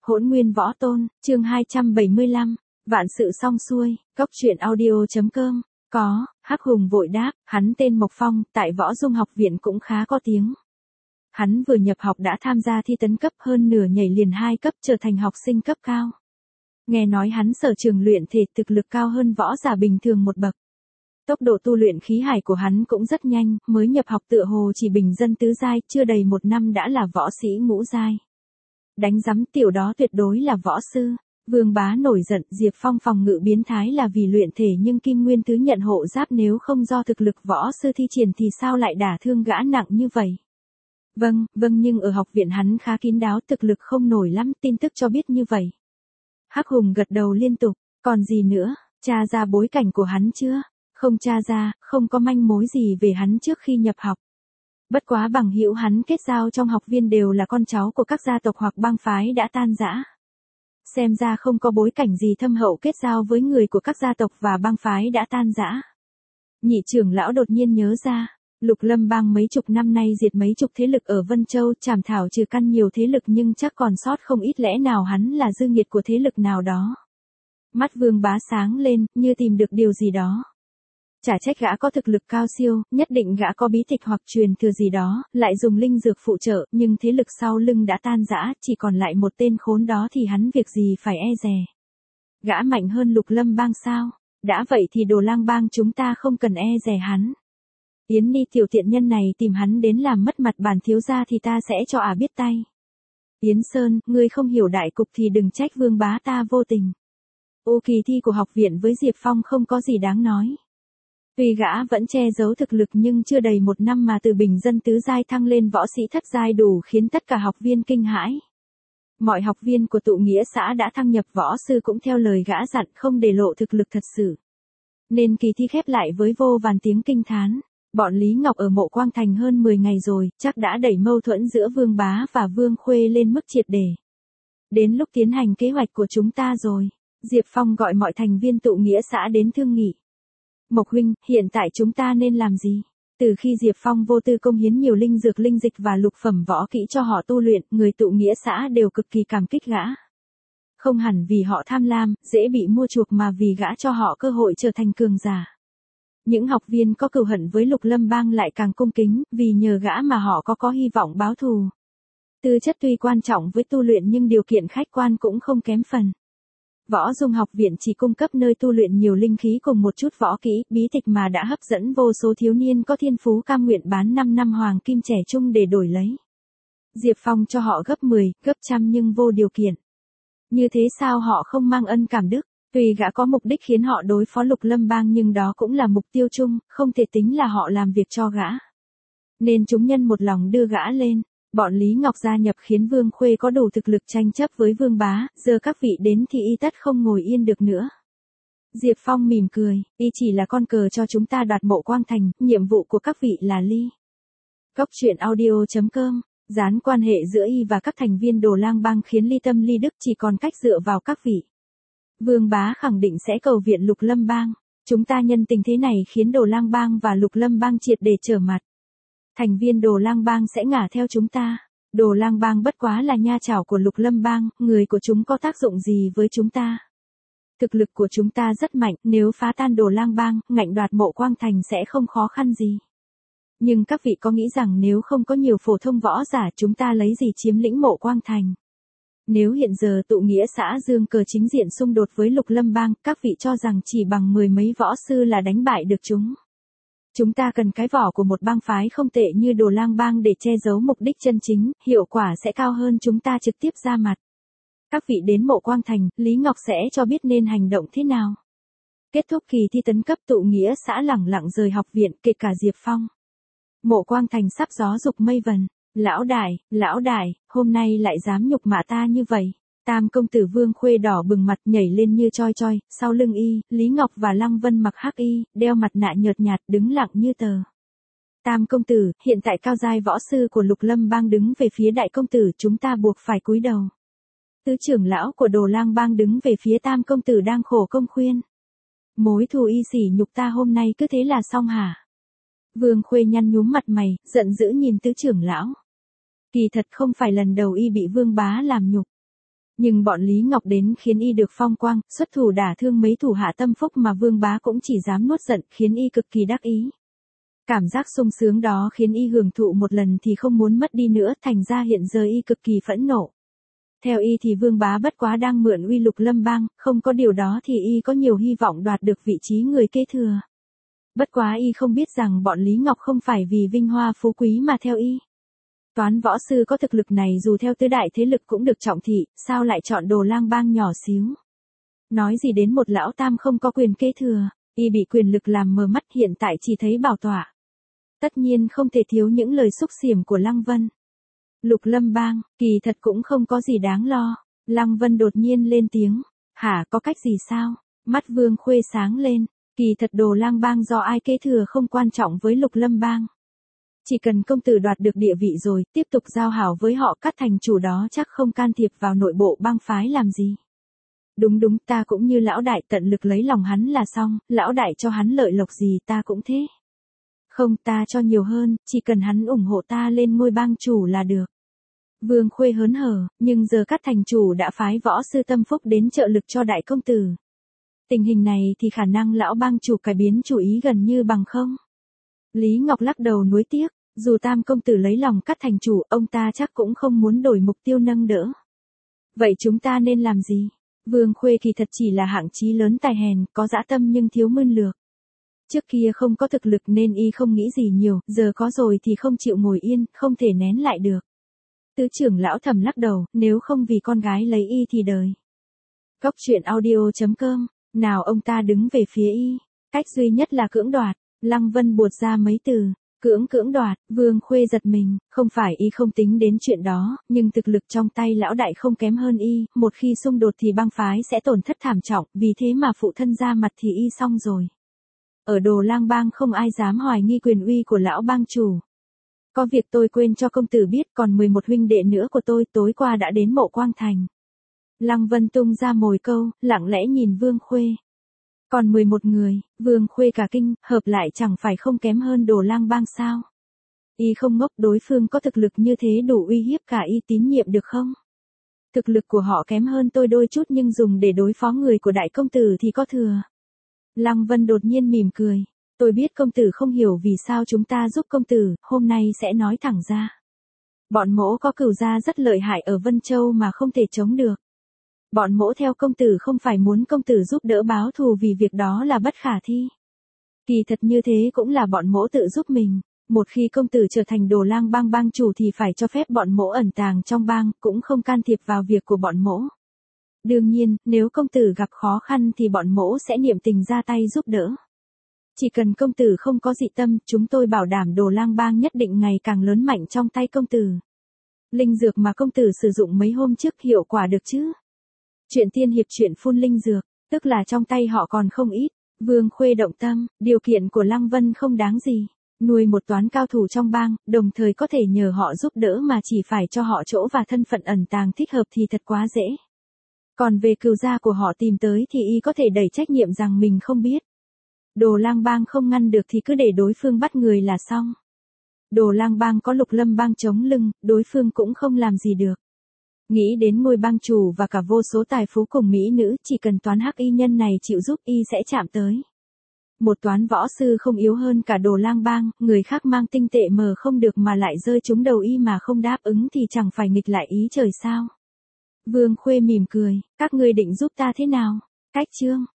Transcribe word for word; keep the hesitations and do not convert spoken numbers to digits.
Hỗn Nguyên Võ Tôn, chương hai trăm bảy mươi lăm, vạn sự xong xuôi, cốc truyện audio.com, có, Hắc Hùng vội đáp, hắn tên Mộc Phong, tại Võ Dung học viện cũng khá có tiếng. Hắn vừa nhập học đã tham gia thi tấn cấp, hơn nửa nhảy liền hai cấp trở thành học sinh cấp cao. Nghe nói hắn sở trường luyện thể thực lực cao hơn võ giả bình thường một bậc. Tốc độ tu luyện khí hải của hắn cũng rất nhanh, mới nhập học tựa hồ chỉ bình dân tứ giai, chưa đầy một năm đã là võ sĩ ngũ giai. Đánh rắm tiểu đó tuyệt đối là võ sư. Vương Bá nổi giận, Diệp Phong phòng ngự biến thái là vì luyện thể nhưng Kim Nguyên Tứ nhận hộ giáp nếu không do thực lực võ sư thi triển thì sao lại đả thương gã nặng như vậy. Vâng, vâng nhưng ở học viện hắn khá kín đáo, thực lực không nổi lắm, tin tức cho biết như vậy. Hắc Hùng gật đầu liên tục, còn gì nữa, tra ra bối cảnh của hắn chưa? Không tra ra, không có manh mối gì về hắn trước khi nhập học. Bất quá bằng hữu hắn kết giao trong học viên đều là con cháu của các gia tộc hoặc bang phái đã tan rã. Xem ra không có bối cảnh gì thâm hậu kết giao với người của các gia tộc và bang phái đã tan rã. Nhị trưởng lão đột nhiên nhớ ra, Lục Lâm bang mấy chục năm nay diệt mấy chục thế lực ở Vân Châu, trảm thảo trừ căn nhiều thế lực nhưng chắc còn sót không ít, lẽ nào hắn là dư nghiệt của thế lực nào đó. Mắt Vương Bá sáng lên, như tìm được điều gì đó. Chả trách gã có thực lực cao siêu, nhất định gã có bí tịch hoặc truyền thừa gì đó, lại dùng linh dược phụ trợ, nhưng thế lực sau lưng đã tan rã, chỉ còn lại một tên khốn đó thì hắn việc gì phải e dè. Gã mạnh hơn Lục Lâm bang sao? Đã vậy thì Đồ Lang bang chúng ta không cần e dè hắn. Yến Ni tiểu tiện nhân này tìm hắn đến làm mất mặt bản thiếu gia thì ta sẽ cho ả biết tay. Yến Sơn, ngươi không hiểu đại cục thì đừng trách Vương Bá ta vô tình. Ô kỳ thi của học viện với Diệp Phong không có gì đáng nói. Tuy gã vẫn che giấu thực lực nhưng chưa đầy một năm mà từ bình dân tứ giai thăng lên võ sĩ thất giai đủ khiến tất cả học viên kinh hãi. Mọi học viên của tụ nghĩa xã đã thăng nhập võ sư cũng theo lời gã dặn không để lộ thực lực thật sự. Nên kỳ thi khép lại với vô vàn tiếng kinh thán. Bọn Lý Ngọc ở Mộ Quang Thành hơn mười ngày rồi, chắc đã đẩy mâu thuẫn giữa Vương Bá và Vương Khuê lên mức triệt để. Đến lúc tiến hành kế hoạch của chúng ta rồi. Diệp Phong gọi mọi thành viên tụ nghĩa xã đến thương nghị. Mộc huynh, hiện tại chúng ta nên làm gì? Từ khi Diệp Phong vô tư công hiến nhiều linh dược linh dịch và lục phẩm võ kỹ cho họ tu luyện, người tụ nghĩa xã đều cực kỳ cảm kích gã. Không hẳn vì họ tham lam, dễ bị mua chuộc mà vì gã cho họ cơ hội trở thành cường giả. Những học viên có cừu hận với Lục Lâm bang lại càng cung kính, vì nhờ gã mà họ có có hy vọng báo thù. Tư chất tuy quan trọng với tu luyện nhưng điều kiện khách quan cũng không kém phần. Võ Dung học viện chỉ cung cấp nơi tu luyện nhiều linh khí cùng một chút võ kỹ, bí tịch mà đã hấp dẫn vô số thiếu niên có thiên phú cam nguyện bán năm năm hoàng kim trẻ trung để đổi lấy. Diệp Phong cho họ gấp mười, gấp trăm nhưng vô điều kiện. Như thế sao họ không mang ân cảm đức? Tuy gã có mục đích khiến họ đối phó Lục Lâm bang nhưng đó cũng là mục tiêu chung, không thể tính là họ làm việc cho gã. Nên chúng nhân một lòng đưa gã lên. Bọn Lý Ngọc gia nhập khiến Vương Khuê có đủ thực lực tranh chấp với Vương Bá, giờ các vị đến thì y tất không ngồi yên được nữa. Diệp Phong mỉm cười, y chỉ là con cờ cho chúng ta đoạt Mộ Quang Thành, nhiệm vụ của các vị là ly. Cốc truyện audio.com, gián quan hệ giữa y và các thành viên Đồ Lang bang khiến ly tâm ly đức chỉ còn cách dựa vào các vị. Vương Bá khẳng định sẽ cầu viện Lục Lâm bang, chúng ta nhân tình thế này khiến Đồ Lang bang và Lục Lâm bang triệt để trở mặt. Thành viên Đồ Lang bang sẽ ngả theo chúng ta. Đồ Lang bang bất quá là nha chảo của Lục Lâm bang, người của chúng có tác dụng gì với chúng ta? Thực lực của chúng ta rất mạnh, nếu phá tan Đồ Lang bang, ngạnh đoạt Mộ Quang Thành sẽ không khó khăn gì. Nhưng các vị có nghĩ rằng nếu không có nhiều phổ thông võ giả chúng ta lấy gì chiếm lĩnh Mộ Quang Thành? Nếu hiện giờ tụ nghĩa xã dương cờ chính diện xung đột với Lục Lâm bang, các vị cho rằng chỉ bằng mười mấy võ sư là đánh bại được chúng. Chúng ta cần cái vỏ của một bang phái không tệ như Đồ Lang bang để che giấu mục đích chân chính, hiệu quả sẽ cao hơn chúng ta trực tiếp ra mặt. Các vị đến Mộ Quang Thành, Lý Ngọc sẽ cho biết nên hành động thế nào. Kết thúc kỳ thi tấn cấp, tụ nghĩa xã lẳng lặng rời học viện, kể cả Diệp Phong. Mộ Quang Thành sắp gió dục mây vần. Lão đại, lão đại, hôm nay lại dám nhục mạ ta như vậy. Tam công tử Vương Khuê đỏ bừng mặt nhảy lên như choi choi, sau lưng y, Lý Ngọc và Lăng Vân mặc hắc y, đeo mặt nạ nhợt nhạt đứng lặng như tờ. Tam công tử, hiện tại cao giai võ sư của Lục Lâm bang đứng về phía đại công tử, chúng ta buộc phải cúi đầu. Tứ trưởng lão của Đồ Lang bang đứng về phía tam công tử đang khổ công khuyên. Mối thù y sỉ nhục ta hôm nay cứ thế là xong hả? Vương Khuê nhăn nhúm mặt mày, giận dữ nhìn tứ trưởng lão. Kỳ thật không phải lần đầu y bị Vương Bá làm nhục. Nhưng bọn Lý Ngọc đến khiến y được phong quang, xuất thủ đả thương mấy thủ hạ tâm phúc mà Vương Bá cũng chỉ dám nuốt giận, khiến y cực kỳ đắc ý. Cảm giác sung sướng đó khiến y hưởng thụ một lần thì không muốn mất đi nữa, thành ra hiện giờ y cực kỳ phẫn nộ. Theo y thì Vương Bá bất quá đang mượn uy Lục Lâm Bang, không có điều đó thì y có nhiều hy vọng đoạt được vị trí người kế thừa. Bất quá y không biết rằng bọn Lý Ngọc không phải vì vinh hoa phú quý mà theo y. Toán võ sư có thực lực này dù theo tứ đại thế lực cũng được trọng thị, sao lại chọn Đồ Lang Bang nhỏ xíu. Nói gì đến một lão tam không có quyền kế thừa, y bị quyền lực làm mờ mắt, hiện tại chỉ thấy bảo tọa. Tất nhiên không thể thiếu những lời xúc xỉm của Lăng Vân. Lục Lâm Bang, kỳ thật cũng không có gì đáng lo. Lăng Vân đột nhiên lên tiếng. Hả, có cách gì sao? Mắt Vương Khuê sáng lên. Kỳ thật Đồ Lang Bang do ai kế thừa không quan trọng với Lục Lâm Bang. Chỉ cần công tử đoạt được địa vị rồi, tiếp tục giao hảo với họ cắt thành chủ đó chắc không can thiệp vào nội bộ bang phái làm gì. Đúng đúng, ta cũng như lão đại tận lực lấy lòng hắn là xong, lão đại cho hắn lợi lộc gì ta cũng thế. Không, ta cho nhiều hơn, chỉ cần hắn ủng hộ ta lên ngôi bang chủ là được. Vương Khuê hớn hở, nhưng giờ các thành chủ đã phái võ sư tâm phúc đến trợ lực cho đại công tử. Tình hình này thì khả năng lão bang chủ cải biến chủ ý gần như bằng không. Lý Ngọc lắc đầu nuối tiếc, dù tam công tử lấy lòng các thành chủ, ông ta chắc cũng không muốn đổi mục tiêu nâng đỡ. Vậy chúng ta nên làm gì? Vương Khuê kỳ thật chỉ là hạng chí lớn tài hèn, có dã tâm nhưng thiếu mưu lược. Trước kia không có thực lực nên y không nghĩ gì nhiều, giờ có rồi thì không chịu ngồi yên, không thể nén lại được. Tứ trưởng lão thầm lắc đầu, nếu không vì con gái lấy y thì đời. Góc truyện audio chấm com, nào ông ta đứng về phía y, cách duy nhất là cưỡng đoạt. Lăng Vân buột ra mấy từ, cưỡng cưỡng đoạt, Vương Khuê giật mình, không phải y không tính đến chuyện đó, nhưng thực lực trong tay lão đại không kém hơn y, một khi xung đột thì bang phái sẽ tổn thất thảm trọng, vì thế mà phụ thân ra mặt thì y xong rồi. Ở Đồ Lang Bang không ai dám hoài nghi quyền uy của lão bang chủ. Có việc tôi quên cho công tử biết, còn mười một huynh đệ nữa của tôi tối qua đã đến Mộ Quang Thành. Lăng Vân tung ra mồi câu, lặng lẽ nhìn Vương Khuê. Còn mười một người, Vương Khuê cả kinh, hợp lại chẳng phải không kém hơn Đồ Lang Bang sao? Y không ngốc, đối phương có thực lực như thế đủ uy hiếp cả y tín nhiệm được không? Thực lực của họ kém hơn tôi đôi chút nhưng dùng để đối phó người của đại công tử thì có thừa. Lăng Vân đột nhiên mỉm cười. Tôi biết công tử không hiểu vì sao chúng ta giúp công tử, hôm nay sẽ nói thẳng ra. Bọn mỗ có cửu gia rất lợi hại ở Vân Châu mà không thể chống được. Bọn mỗ theo công tử không phải muốn công tử giúp đỡ báo thù vì việc đó là bất khả thi. Kỳ thật như thế cũng là bọn mỗ tự giúp mình. Một khi công tử trở thành Đồ Lang Bang bang chủ thì phải cho phép bọn mỗ ẩn tàng trong bang, cũng không can thiệp vào việc của bọn mỗ. Đương nhiên, nếu công tử gặp khó khăn thì bọn mỗ sẽ niệm tình ra tay giúp đỡ. Chỉ cần công tử không có dị tâm, chúng tôi bảo đảm Đồ Lang Bang nhất định ngày càng lớn mạnh trong tay công tử. Linh dược mà công tử sử dụng mấy hôm trước hiệu quả được chứ? Chuyện tiên hiệp chuyện phun linh dược, tức là trong tay họ còn không ít. Vương Khuê động tâm, điều kiện của Lăng Vân không đáng gì. Nuôi một toán cao thủ trong bang, đồng thời có thể nhờ họ giúp đỡ mà chỉ phải cho họ chỗ và thân phận ẩn tàng thích hợp thì thật quá dễ. Còn về cừu gia của họ tìm tới thì y có thể đẩy trách nhiệm rằng mình không biết. Đồ Lang Bang không ngăn được thì cứ để đối phương bắt người là xong. Đồ Lang Bang có Lục Lâm Bang chống lưng, đối phương cũng không làm gì được. Nghĩ đến ngôi bang chủ và cả vô số tài phú cùng mỹ nữ, chỉ cần toán hắc y nhân này chịu giúp y sẽ chạm tới. Một toán võ sư không yếu hơn cả Đồ Lang Bang, người khác mang tinh tệ mờ không được mà lại rơi trúng đầu y mà không đáp ứng thì chẳng phải nghịch lại ý trời sao. Vương Khuê mỉm cười, các ngươi định giúp ta thế nào? Cách chương